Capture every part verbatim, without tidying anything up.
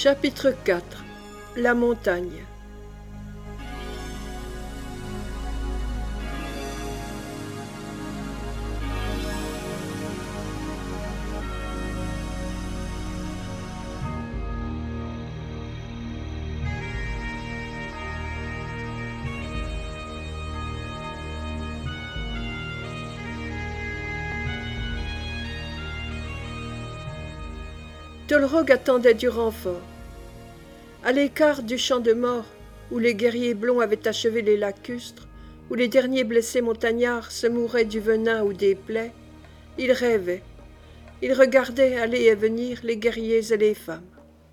Chapitre quatre. La montagne. Tolrog attendait du renfort. À l'écart du champ de mort, où les guerriers blonds avaient achevé les lacustres, où les derniers blessés montagnards se mouraient du venin ou des plaies, il rêvait. Il regardait aller et venir les guerriers et les femmes.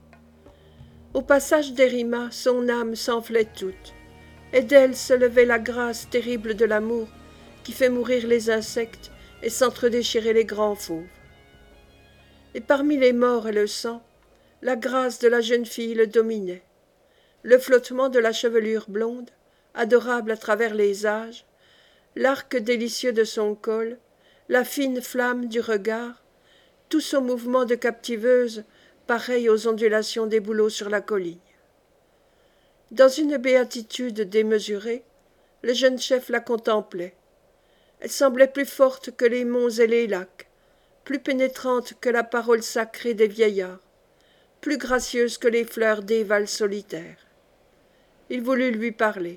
Au passage d'Erima, son âme s'enflait toute, et d'elle se levait la grâce terrible de l'amour qui fait mourir les insectes et s'entre-déchirer les grands fauves. Et parmi les morts et le sang, la grâce de la jeune fille le dominait. Le flottement de la chevelure blonde, adorable à travers les âges, l'arc délicieux de son col, la fine flamme du regard, tout son mouvement de captiveuse pareil aux ondulations des bouleaux sur la colline. Dans une béatitude démesurée, le jeune chef la contemplait. Elle semblait plus forte que les monts et les lacs, plus pénétrante que la parole sacrée des vieillards, plus gracieuse que les fleurs des vals solitaires. Il voulut lui parler.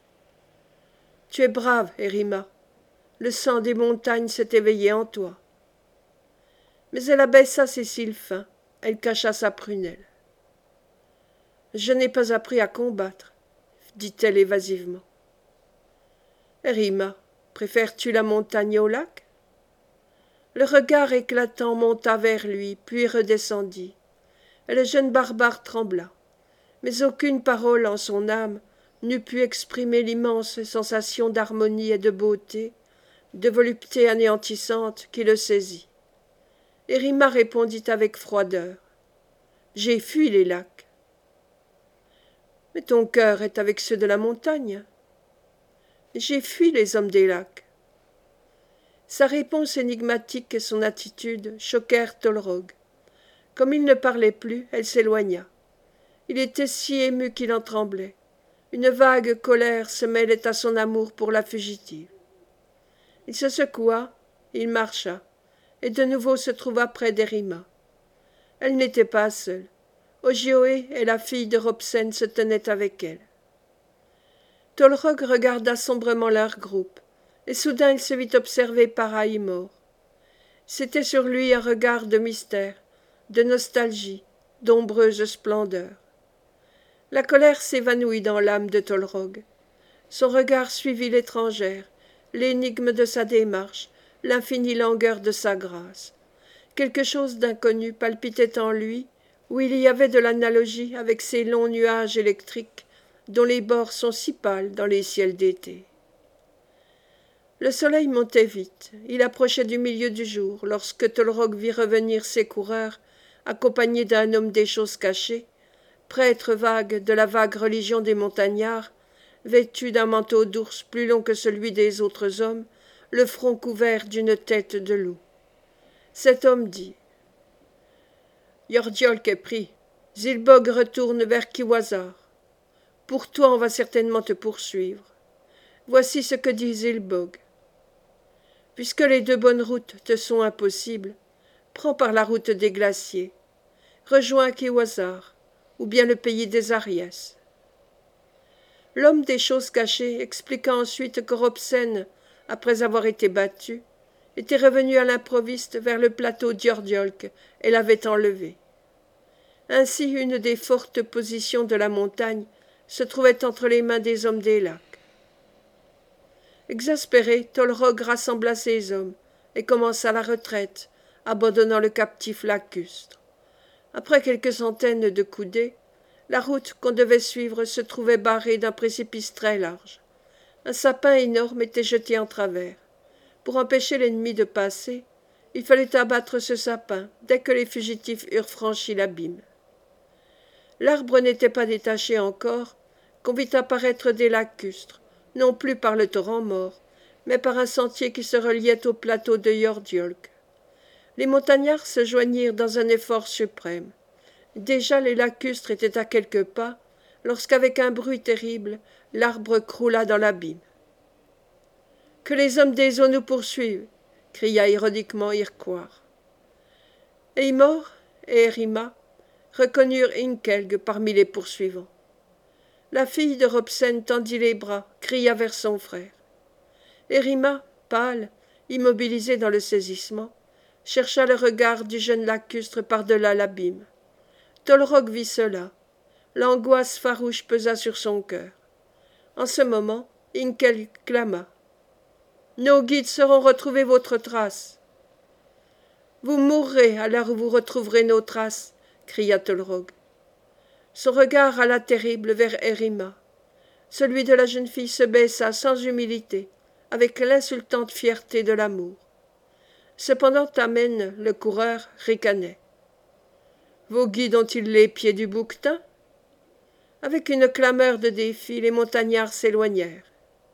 « Tu es brave, Erima. Le sang des montagnes s'est éveillé en toi. » Mais elle abaissa ses cils fins, elle cacha sa prunelle. « Je n'ai pas appris à combattre, » dit-elle évasivement. « Erima, préfères-tu la montagne au lac ?» Le regard éclatant monta vers lui, puis redescendit. Et le jeune barbare trembla, mais aucune parole en son âme n'eût pu exprimer l'immense sensation d'harmonie et de beauté, de volupté anéantissante qui le saisit. Erima répondit avec froideur. « J'ai fui les lacs. »« Mais ton cœur est avec ceux de la montagne. »« J'ai fui les hommes des lacs. » Sa réponse énigmatique et son attitude choquèrent Tolrog. Comme il ne parlait plus, elle s'éloigna. Il était si ému qu'il en tremblait. Une vague colère se mêlait à son amour pour la fugitive. Il se secoua, il marcha, et de nouveau se trouva près d'Erima. Elle n'était pas seule. Ogioé et la fille de Robsen se tenaient avec elle. Tolrog regarda sombrement leur groupe, et soudain il se vit observer par Aïmor. C'était sur lui un regard de mystère, de nostalgie, d'ombreuse splendeur. La colère s'évanouit dans l'âme de Tolrog. Son regard suivit l'étrangère, l'énigme de sa démarche, l'infinie langueur de sa grâce. Quelque chose d'inconnu palpitait en lui, où il y avait de l'analogie avec ces longs nuages électriques dont les bords sont si pâles dans les ciels d'été. Le soleil montait vite, il approchait du milieu du jour, lorsque Tolrog vit revenir ses coureurs, accompagnés d'un homme des choses cachées, prêtre vague de la vague religion des montagnards, vêtu d'un manteau d'ours plus long que celui des autres hommes, le front couvert d'une tête de loup. Cet homme dit « Yordiolk est pris, Zilbog retourne vers Kiwazar. Pour toi on va certainement te poursuivre. Voici ce que dit Zilbog. Puisque les deux bonnes routes te sont impossibles, prends par la route des glaciers, rejoins Kiwazar, ou bien le pays des Ariès. » L'homme des choses cachées expliqua ensuite que Robsen, après avoir été battu, était revenu à l'improviste vers le plateau d'Yordiolk et l'avait enlevé. Ainsi une des fortes positions de la montagne se trouvait entre les mains des hommes des lacs. Exaspéré, Tolrog rassembla ses hommes et commença la retraite, abandonnant le captif lacustre. Après quelques centaines de coudées, la route qu'on devait suivre se trouvait barrée d'un précipice très large. Un sapin énorme était jeté en travers. Pour empêcher l'ennemi de passer, il fallait abattre ce sapin dès que les fugitifs eurent franchi l'abîme. L'arbre n'était pas détaché encore, qu'on vit apparaître des lacustres, non plus par le torrent mort, mais par un sentier qui se reliait au plateau de Yordiolk. Les montagnards se joignirent dans un effort suprême. Déjà les lacustres étaient à quelques pas, lorsqu'avec un bruit terrible, l'arbre croula dans l'abîme. Que les hommes des eaux nous poursuivent, cria ironiquement Hirquar. Eymor et Erima reconnurent Inkelg parmi les poursuivants. La fille de Robsen tendit les bras, cria vers son frère. Erima, pâle, immobilisée dans le saisissement, chercha le regard du jeune lacustre par-delà l'abîme. Tolrog vit cela. L'angoisse farouche pesa sur son cœur. En ce moment, Inkelg clama. « Nos guides sauront retrouver votre trace. »« Vous mourrez à l'heure où vous retrouverez nos traces, » cria Tolrog. Son regard alla terrible vers Erima. Celui de la jeune fille se baissa sans humilité, avec l'insultante fierté de l'amour. Cependant Tamen, le coureur, ricanait. « Vos guides ont-ils les pieds du bouquetin ?» Avec une clameur de défi, les montagnards s'éloignèrent.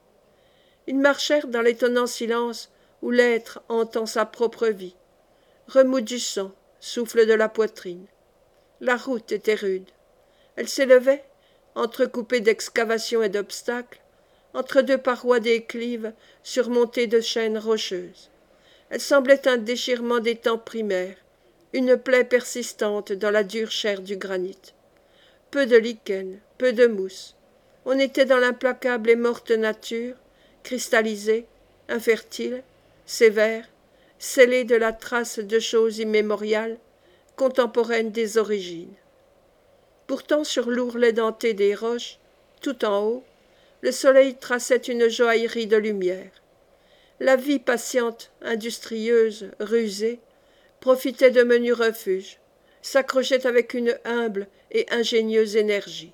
Ils marchèrent dans l'étonnant silence où l'être entend sa propre vie. Remous du sang, souffle de la poitrine. La route était rude. Elle s'élevait, entrecoupée d'excavations et d'obstacles, entre deux parois déclives surmontées de chaînes rocheuses. Elle semblait un déchirement des temps primaires, une plaie persistante dans la dure chair du granit. Peu de lichen, peu de mousse. On était dans l'implacable et morte nature, cristallisée, infertile, sévère, scellée de la trace de choses immémoriales, contemporaines des origines. Pourtant, sur l'ourlet denté des roches, tout en haut, le soleil traçait une joaillerie de lumière. La vie patiente, industrieuse, rusée, profitait de menus refuges, s'accrochait avec une humble et ingénieuse énergie.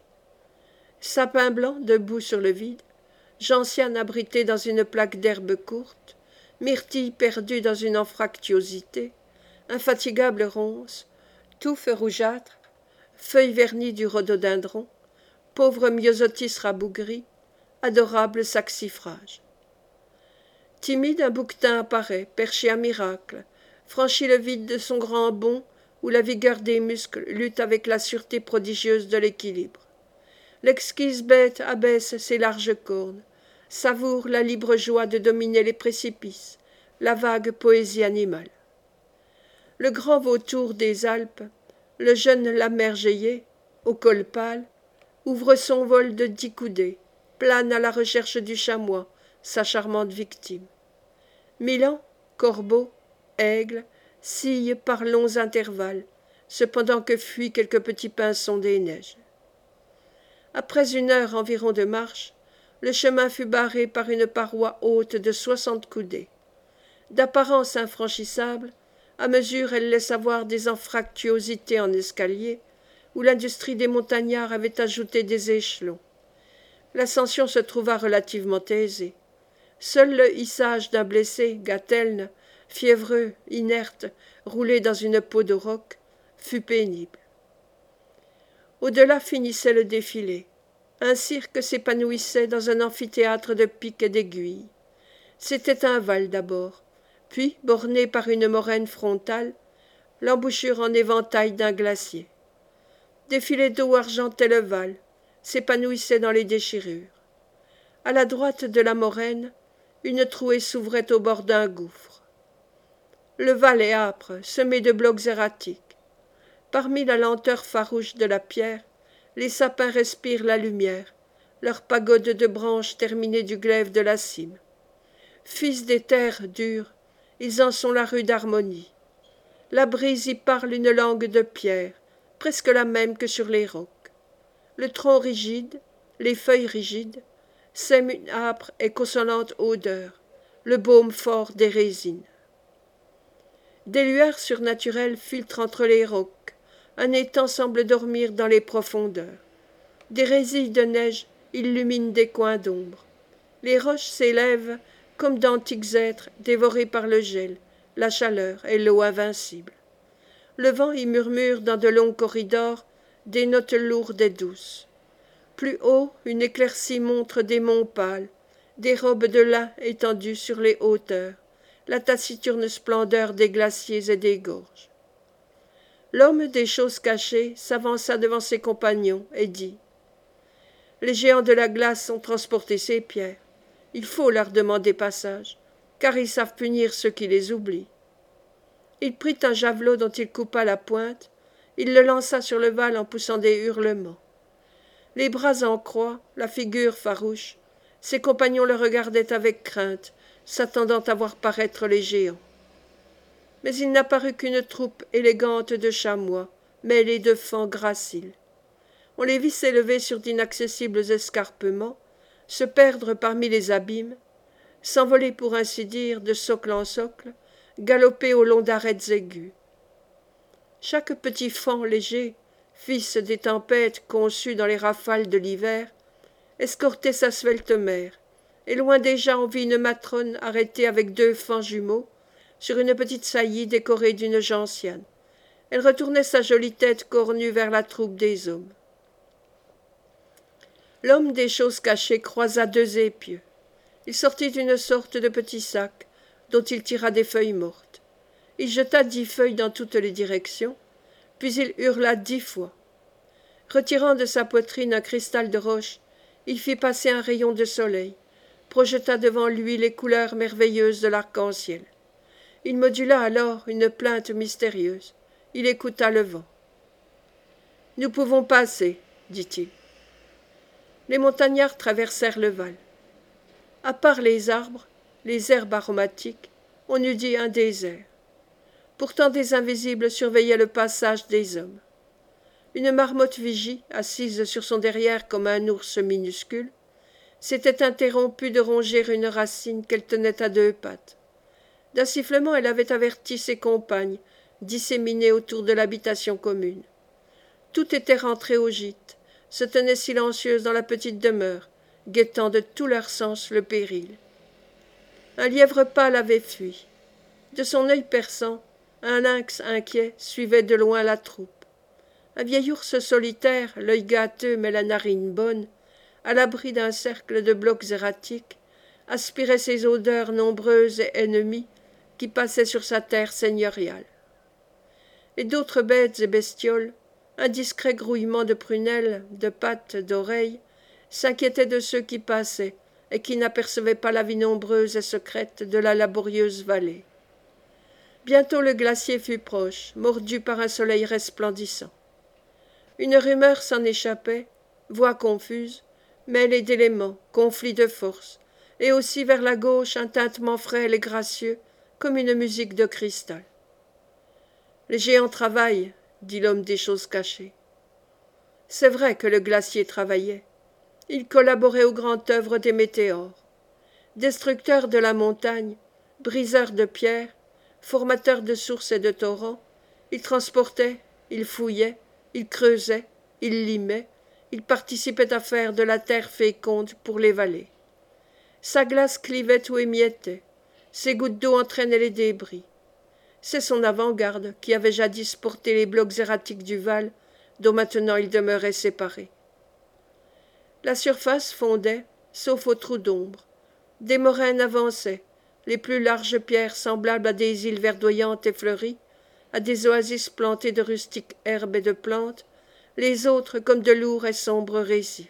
Sapins blancs debout sur le vide, gentianes abritées dans une plaque d'herbe courte, myrtilles perdues dans une anfractuosité, infatigables ronces, touffes rougeâtres, feuilles vernies du rhododendron, pauvres myosotis rabougris, adorables saxifrages. Timide, un bouquetin apparaît, perché à miracle, franchit le vide de son grand bond où la vigueur des muscles lutte avec la sûreté prodigieuse de l'équilibre. L'exquise bête abaisse ses larges cornes, savoure la libre joie de dominer les précipices, la vague poésie animale. Le grand vautour des Alpes, le jeune lamergeillé, au col pâle, ouvre son vol de dix coudées, plane à la recherche du chamois, sa charmante victime. Milan, corbeau, aigle, sillent par longs intervalles, cependant que fuient quelques petits pinsons des neiges. Après une heure environ de marche, le chemin fut barré par une paroi haute de soixante coudées. D'apparence infranchissable, à mesure elle laissa voir des anfractuosités en escalier, où l'industrie des montagnards avait ajouté des échelons. L'ascension se trouva relativement aisée. Seul le hissage d'un blessé, Gatelne, fiévreux, inerte, roulé dans une peau de roc, fut pénible. Au-delà finissait le défilé. Un cirque s'épanouissait dans un amphithéâtre de pics et d'aiguilles. C'était un val d'abord, puis, borné par une moraine frontale, l'embouchure en éventail d'un glacier. Des filets d'eau argentaient le val, s'épanouissaient dans les déchirures. À la droite de la moraine, une trouée s'ouvrait au bord d'un gouffre. Le val est âpre, semé de blocs erratiques. Parmi la lenteur farouche de la pierre, les sapins respirent la lumière, leurs pagodes de branches terminées du glaive de la cime. Fils des terres dures, ils en sont la rude harmonie. La brise y parle une langue de pierre, presque la même que sur les rocs. Le tronc rigide, les feuilles rigides, sèment une âpre et consolante odeur, le baume fort des résines. Des lueurs surnaturelles filtrent entre les rocs, un étang semble dormir dans les profondeurs. Des résilles de neige illuminent des coins d'ombre. Les roches s'élèvent comme d'antiques êtres dévorés par le gel, la chaleur et l'eau invincible. Le vent y murmure dans de longs corridors des notes lourdes et douces. Plus haut, une éclaircie montre des monts pâles, des robes de lin étendues sur les hauteurs, la taciturne splendeur des glaciers et des gorges. L'homme des choses cachées s'avança devant ses compagnons et dit : « Les géants de la glace ont transporté ces pierres. Il faut leur demander passage, car ils savent punir ceux qui les oublient. » Il prit un javelot dont il coupa la pointe, il le lança sur le val en poussant des hurlements. Les bras en croix, la figure farouche, ses compagnons le regardaient avec crainte, s'attendant à voir paraître les géants. Mais il n'apparut qu'une troupe élégante de chamois, mêlés de faons graciles. On les vit s'élever sur d'inaccessibles escarpements, se perdre parmi les abîmes, s'envoler pour ainsi dire de socle en socle, galoper au long d'arêtes aiguës. Chaque petit faon léger, fils des tempêtes conçues dans les rafales de l'hiver, escortait sa svelte mère, et loin déjà on vit une matrone arrêtée avec deux faons jumeaux sur une petite saillie décorée d'une gentiane. Elle retournait sa jolie tête cornue vers la troupe des hommes. L'homme des choses cachées croisa deux épieux. Il sortit une sorte de petit sac, dont il tira des feuilles mortes. Il jeta dix feuilles dans toutes les directions, puis il hurla dix fois. Retirant de sa poitrine un cristal de roche, il fit passer un rayon de soleil, projeta devant lui les couleurs merveilleuses de l'arc-en-ciel. Il modula alors une plainte mystérieuse. Il écouta le vent. « Nous pouvons passer, dit-il. » Les montagnards traversèrent le val. À part les arbres, les herbes aromatiques, on eût dit un désert. Pourtant des invisibles surveillaient le passage des hommes. Une marmotte vigie, assise sur son derrière comme un ours minuscule, s'était interrompue de ronger une racine qu'elle tenait à deux pattes. D'un sifflement, elle avait averti ses compagnes, disséminées autour de l'habitation commune. Tout était rentré au gîte, se tenait silencieuse dans la petite demeure, guettant de tout leur sens le péril. Un lièvre pâle avait fui. De son œil perçant, un lynx inquiet suivait de loin la troupe. Un vieil ours solitaire, l'œil gâteux mais la narine bonne, à l'abri d'un cercle de blocs erratiques, aspirait ces odeurs nombreuses et ennemies qui passaient sur sa terre seigneuriale. Et d'autres bêtes et bestioles, un discret grouillement de prunelles, de pattes, d'oreilles, s'inquiétaient de ceux qui passaient et qui n'apercevaient pas la vie nombreuse et secrète de la laborieuse vallée. Bientôt le glacier fut proche, mordu par un soleil resplendissant. Une rumeur s'en échappait, voix confuse, mêlée d'éléments, conflits de force, et aussi vers la gauche un tintement frêle et gracieux, comme une musique de cristal. « Les géants travaillent, » dit l'homme des choses cachées. C'est vrai que le glacier travaillait. Il collaborait aux grandes œuvres des météores. Destructeur de la montagne, briseur de pierres, formateur de sources et de torrents, il transportait, il fouillait, il creusait, il limait, il participait à faire de la terre féconde pour les vallées. Sa glace clivait ou émiettait, ses gouttes d'eau entraînaient les débris. C'est son avant-garde qui avait jadis porté les blocs erratiques du Val, dont maintenant ils demeuraient séparés. La surface fondait, sauf aux trous d'ombre. Des moraines avançaient, les plus larges pierres semblables à des îles verdoyantes et fleuries, à des oasis plantées de rustiques herbes et de plantes, les autres comme de lourds et sombres récifs.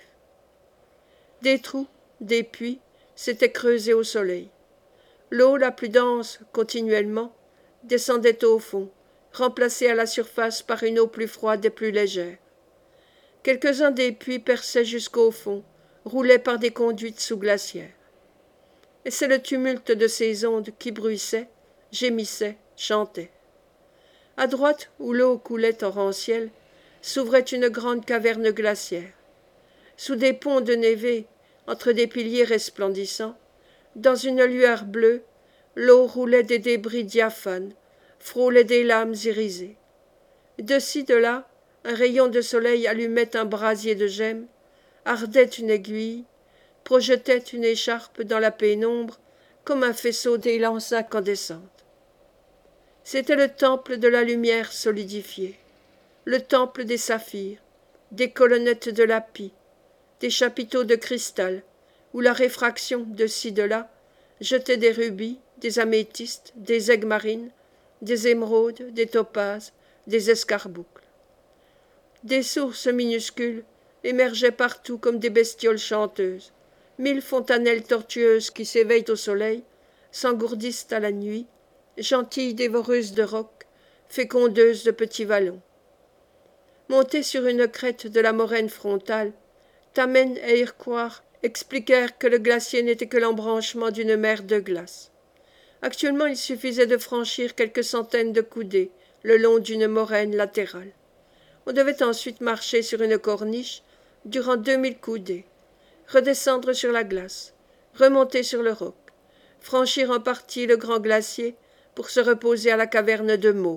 Des trous, des puits, s'étaient creusés au soleil. L'eau la plus dense, continuellement, descendait au fond, remplacée à la surface par une eau plus froide et plus légère. Quelques-uns des puits perçaient jusqu'au fond, roulaient par des conduites sous-glaciaires. Et c'est le tumulte de ces ondes qui bruissaient, gémissaient, chantaient. À droite, où l'eau coulait torrentielle, s'ouvrait une grande caverne glaciaire. Sous des ponts de névé, entre des piliers resplendissants, dans une lueur bleue, l'eau roulait des débris diaphanes, frôlait des lames irisées. De-ci, de là, un rayon de soleil allumait un brasier de gemmes, ardait une aiguille, projetait une écharpe dans la pénombre comme un faisceau d'élances incandescentes. C'était le temple de la lumière solidifiée, le temple des saphirs, des colonnettes de lapis, des chapiteaux de cristal, où la réfraction de ci de là jetait des rubis, des améthystes, des aigues marines, des émeraudes, des topazes, des escarboucles. Des sources minuscules émergeaient partout comme des bestioles chanteuses. Mille fontanelles tortueuses qui s'éveillent au soleil, s'engourdissent à la nuit, gentilles dévoreuses de rocs, fécondeuses de petits vallons. Montés sur une crête de la moraine frontale, Tamen et Iroquois expliquèrent que le glacier n'était que l'embranchement d'une mer de glace. Actuellement, il suffisait de franchir quelques centaines de coudées le long d'une moraine latérale. On devait ensuite marcher sur une corniche durant deux mille coudées, redescendre sur la glace, remonter sur le roc, franchir en partie le grand glacier pour se reposer à la caverne de Meaux.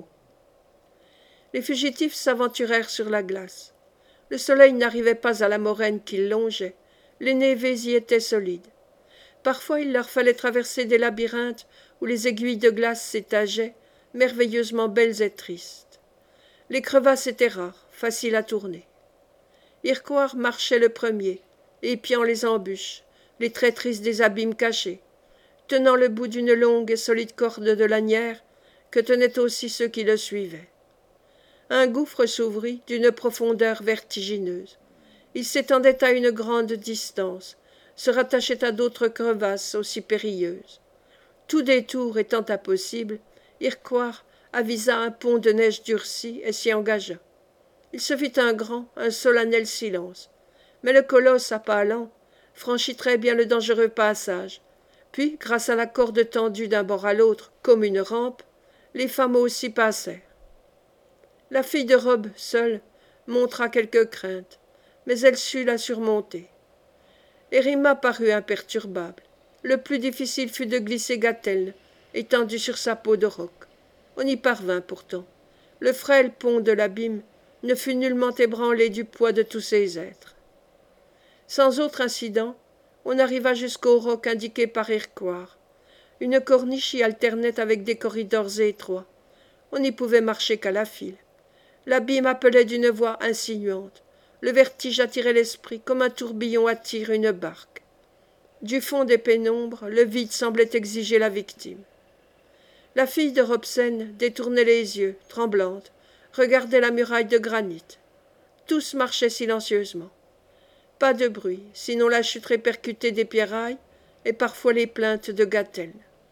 Les fugitifs s'aventurèrent sur la glace. Le soleil n'arrivait pas à la moraine qu'ils longeaient, les névés y étaient solides. Parfois il leur fallait traverser des labyrinthes où les aiguilles de glace s'étageaient, merveilleusement belles et tristes. Les crevasses étaient rares, faciles à tourner. Iroquois marchait le premier, épiant les embûches, les traîtrises des abîmes cachés, tenant le bout d'une longue et solide corde de lanière que tenaient aussi ceux qui le suivaient. Un gouffre s'ouvrit d'une profondeur vertigineuse. Il s'étendait à une grande distance, se rattachait à d'autres crevasses aussi périlleuses. Tout détour étant impossible, Iroquois avisa un pont de neige durcie et s'y engagea. Il se fit un grand, un solennel silence, mais le colosse à pas lents franchit très bien le dangereux passage. Puis, grâce à la corde tendue d'un bord à l'autre comme une rampe, les femmes aussi passèrent. La fille de robe, seule, montra quelques craintes, mais elle sut la surmonter. Hérima parut imperturbable. Le plus difficile fut de glisser Gatelne, étendue sur sa peau de roc. On y parvint pourtant. Le frêle pont de l'abîme ne fut nullement ébranlé du poids de tous ces êtres. Sans autre incident, on arriva jusqu'au roc indiqué par Iroquois. Une corniche y alternait avec des corridors étroits. On n'y pouvait marcher qu'à la file. L'abîme appelait d'une voix insinuante. Le vertige attirait l'esprit comme un tourbillon attire une barque. Du fond des pénombres, le vide semblait exiger la victime. La fille de Robson détournait les yeux, tremblante, regardait la muraille de granit. Tous marchaient silencieusement. Pas de bruit, sinon la chute répercutée des pierrailles et parfois les plaintes de Gatelne.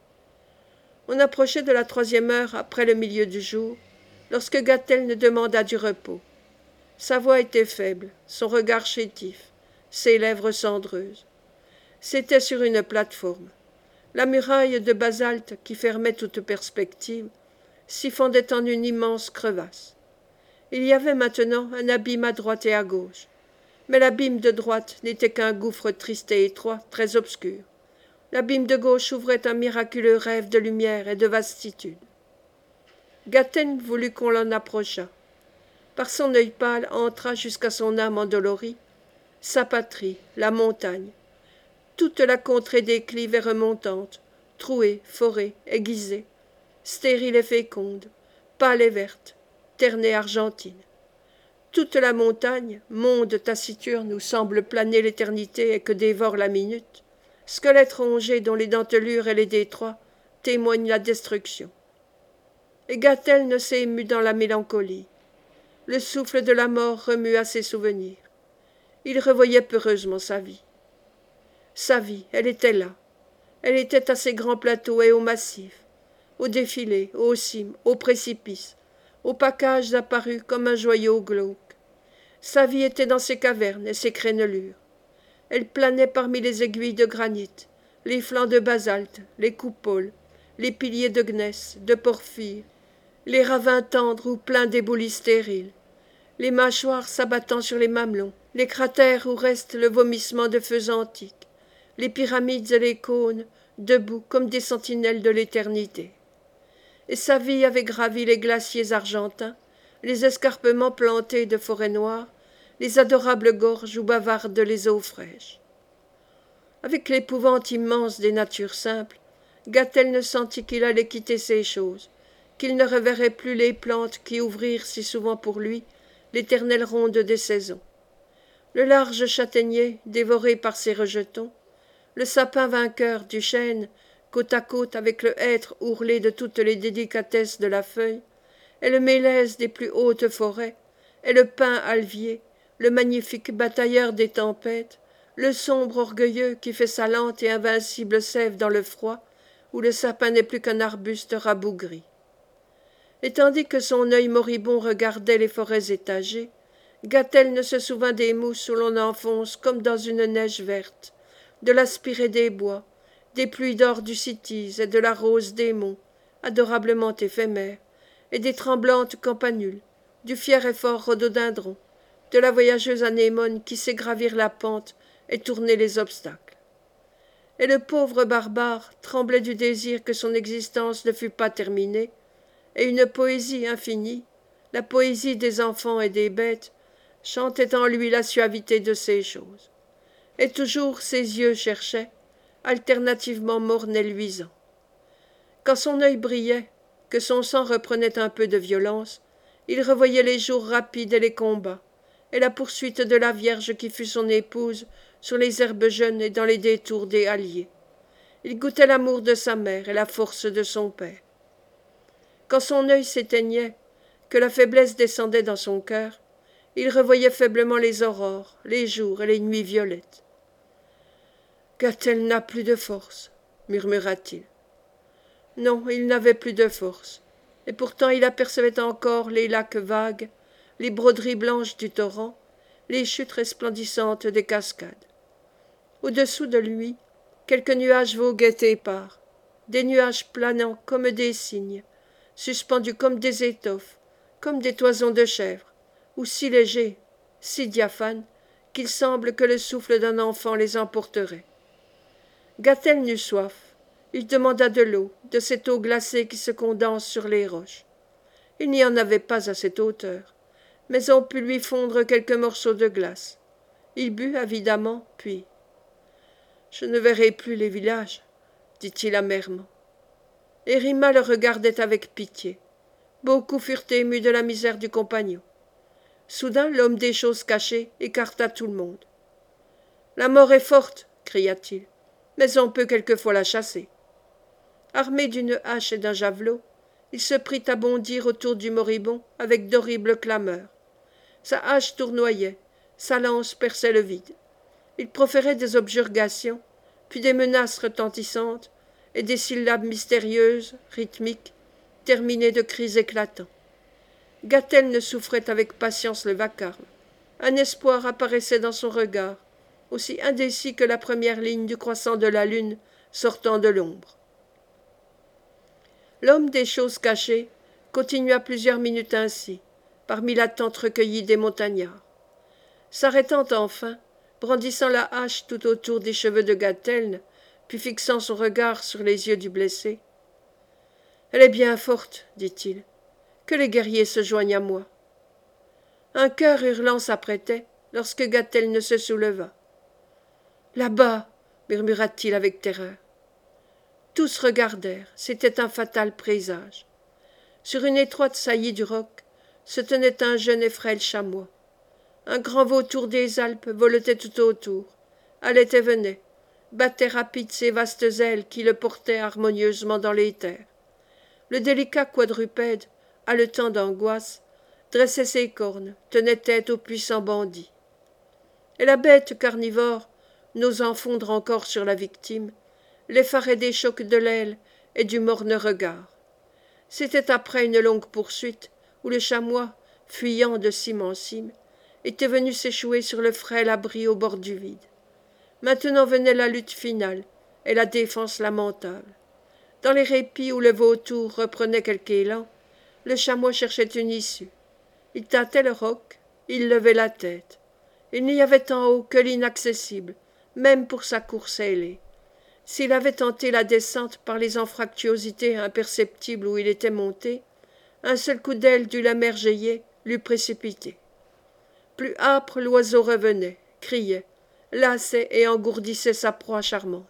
On approchait de la troisième heure après le milieu du jour, lorsque Gatelne demanda du repos. Sa voix était faible, son regard chétif, ses lèvres cendreuses. C'était sur une plate-forme. La muraille de basalte qui fermait toute perspective s'y fondait en une immense crevasse. Il y avait maintenant un abîme à droite et à gauche, mais l'abîme de droite n'était qu'un gouffre triste et étroit, très obscur. L'abîme de gauche ouvrait un miraculeux rêve de lumière et de vastitude. Gatelne voulut qu'on l'en approchât. Par son œil pâle entra jusqu'à son âme endolorie sa patrie, la montagne. Toute la contrée déclive et remontante, trouée, forée, aiguisée, stérile et féconde, pâle et verte, terne et argentine. Toute la montagne, monde taciturne où semble planer l'éternité et que dévore la minute, squelette rongé dont les dentelures et les détroits témoignent la destruction. Et Gatelne s'émut dans la mélancolie. Le souffle de la mort remua ses souvenirs. Il revoyait peureusement sa vie. Sa vie, elle était là. Elle était à ces grands plateaux et aux massifs, aux défilés, aux cimes, aux précipices, aux packages apparus comme un joyau glauque. Sa vie était dans ses cavernes et ses crénelures. Elle planait parmi les aiguilles de granit, les flancs de basalte, les coupoles, les piliers de gneiss, de porphyre, les ravins tendres ou pleins d'éboulis stériles, les mâchoires s'abattant sur les mamelons, les cratères où reste le vomissement de feux antiques, les pyramides et les cônes, debout comme des sentinelles de l'éternité. Et sa vie avait gravi les glaciers argentins, les escarpements plantés de forêts noires, les adorables gorges où bavardent les eaux fraîches. Avec l'épouvante immense des natures simples, Gatelne sentit qu'il allait quitter ces choses, qu'il ne reverrait plus les plantes qui ouvrirent si souvent pour lui l'éternelle ronde des saisons. Le large châtaignier, dévoré par ses rejetons, le sapin vainqueur du chêne, côte à côte avec le hêtre ourlé de toutes les délicatesses de la feuille, est le mélèze des plus hautes forêts, est le pin alvier, le magnifique batailleur des tempêtes, le sombre orgueilleux qui fait sa lente et invincible sève dans le froid, où le sapin n'est plus qu'un arbuste rabougri. Et tandis que son œil moribond regardait les forêts étagées, Gatel ne se souvint des mousses où l'on enfonce comme dans une neige verte, de l'aspirée des bois, des pluies d'or du cytise et de la rose des monts, adorablement éphémères, et des tremblantes campanules, du fier et fort rhododendron, de la voyageuse anémone qui sait gravir la pente et tourner les obstacles. Et le pauvre barbare tremblait du désir que son existence ne fût pas terminée, et une poésie infinie, la poésie des enfants et des bêtes, chantait en lui la suavité de ces choses. Et toujours ses yeux cherchaient, alternativement mornes et luisants. Quand son œil brillait, que son sang reprenait un peu de violence, il revoyait les jours rapides et les combats, et la poursuite de la Vierge qui fut son épouse sur les herbes jeunes et dans les détours des halliers. Il goûtait l'amour de sa mère et la force de son père. Quand son œil s'éteignait, que la faiblesse descendait dans son cœur, il revoyait faiblement les aurores, les jours et les nuits violettes. « Gatel n'a plus de force, » murmura-t-il. Non, il n'avait plus de force, et pourtant il apercevait encore les lacs vagues, les broderies blanches du torrent, les chutes resplendissantes des cascades. Au-dessous de lui, quelques nuages voguaient épars, des nuages planants comme des cygnes, suspendus comme des étoffes, comme des toisons de chèvre, ou si légers, si diaphanes, qu'il semble que le souffle d'un enfant les emporterait. Gatel n'eut soif. Il demanda de l'eau, de cette eau glacée qui se condense sur les roches. Il n'y en avait pas à cette hauteur, mais on put lui fondre quelques morceaux de glace. Il but avidement, puis « Je ne verrai plus les villages, » dit-il amèrement. Et Rima le regardait avec pitié. Beaucoup furent émus de la misère du compagnon. Soudain, l'homme des choses cachées écarta tout le monde. « La mort est forte, » cria-t-il, « mais on peut quelquefois la chasser. » Armé d'une hache et d'un javelot, il se prit à bondir autour du moribond avec d'horribles clameurs. Sa hache tournoyait, sa lance perçait le vide. Il proférait des objurgations, puis des menaces retentissantes, et des syllabes mystérieuses, rythmiques, terminées de cris éclatants. Gatel ne souffrait avec patience le vacarme. Un espoir apparaissait dans son regard, aussi indécis que la première ligne du croissant de la lune sortant de l'ombre. L'homme des choses cachées continua plusieurs minutes ainsi, parmi la tente recueillie des montagnards. S'arrêtant enfin, brandissant la hache tout autour des cheveux de Gatel, puis fixant son regard sur les yeux du blessé. « Elle est bien forte, dit-il, que les guerriers se joignent à moi. » Un cœur hurlant s'apprêtait lorsque Gatel ne se souleva. « Là-bas » murmura-t-il avec terreur. Tous regardèrent, c'était un fatal présage. Sur une étroite saillie du roc se tenait un jeune et frêle chamois. Un grand vautour des Alpes voletait tout autour, allait et venait, battait rapide ses vastes ailes qui le portaient harmonieusement dans les terres. Le délicat quadrupède, haletant d'angoisse, dressait ses cornes, tenait tête au puissant bandit. Et la bête carnivore, n'osant fondre encore sur la victime, l'effarait des chocs de l'aile et du morne regard. C'était après une longue poursuite où le chamois, fuyant de cime en cime, était venu s'échouer sur le frêle abri au bord du vide. Maintenant venait la lutte finale et la défense lamentable. Dans les répits où le vautour reprenait quelque élan, le chamois cherchait une issue. Il tâtait le roc, il levait la tête. Il n'y avait en haut que l'inaccessible, même pour sa course ailée. S'il avait tenté la descente par les anfractuosités imperceptibles où il était monté, un seul coup d'aile du lamergeiller l'eût précipité. Plus âpre, l'oiseau revenait, criait, lassait et engourdissait sa proie charmante.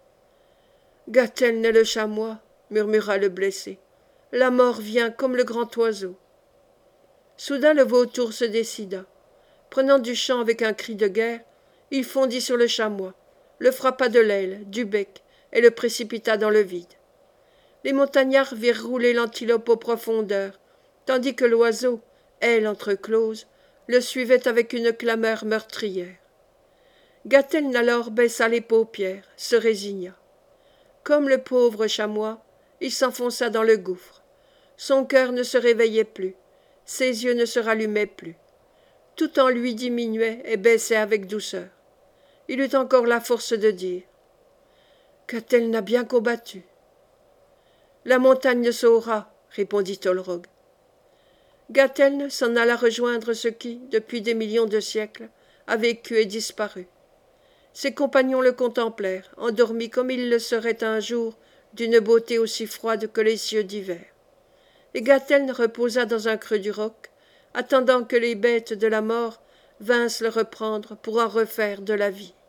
« Gatel n'est le chamois, » murmura le blessé. « La mort vient comme le grand oiseau. » Soudain le vautour se décida. Prenant du champ avec un cri de guerre, il fondit sur le chamois, le frappa de l'aile, du bec, et le précipita dans le vide. Les montagnards virent rouler l'antilope aux profondeurs, tandis que l'oiseau, aile entreclose, le suivait avec une clameur meurtrière. Gateln alors baissa les paupières, se résigna. Comme le pauvre chamois, il s'enfonça dans le gouffre. Son cœur ne se réveillait plus, ses yeux ne se rallumaient plus. Tout en lui diminuait et baissait avec douceur. Il eut encore la force de dire « Gateln a bien combattu. » La montagne le saura, répondit Olrogue. Gateln s'en alla rejoindre ce qui, depuis des millions de siècles, a vécu et disparu. Ses compagnons le contemplèrent, endormi comme il le serait un jour d'une beauté aussi froide que les cieux d'hiver. Et Gateln reposa dans un creux du roc, attendant que les bêtes de la mort vinssent le reprendre pour en refaire de la vie.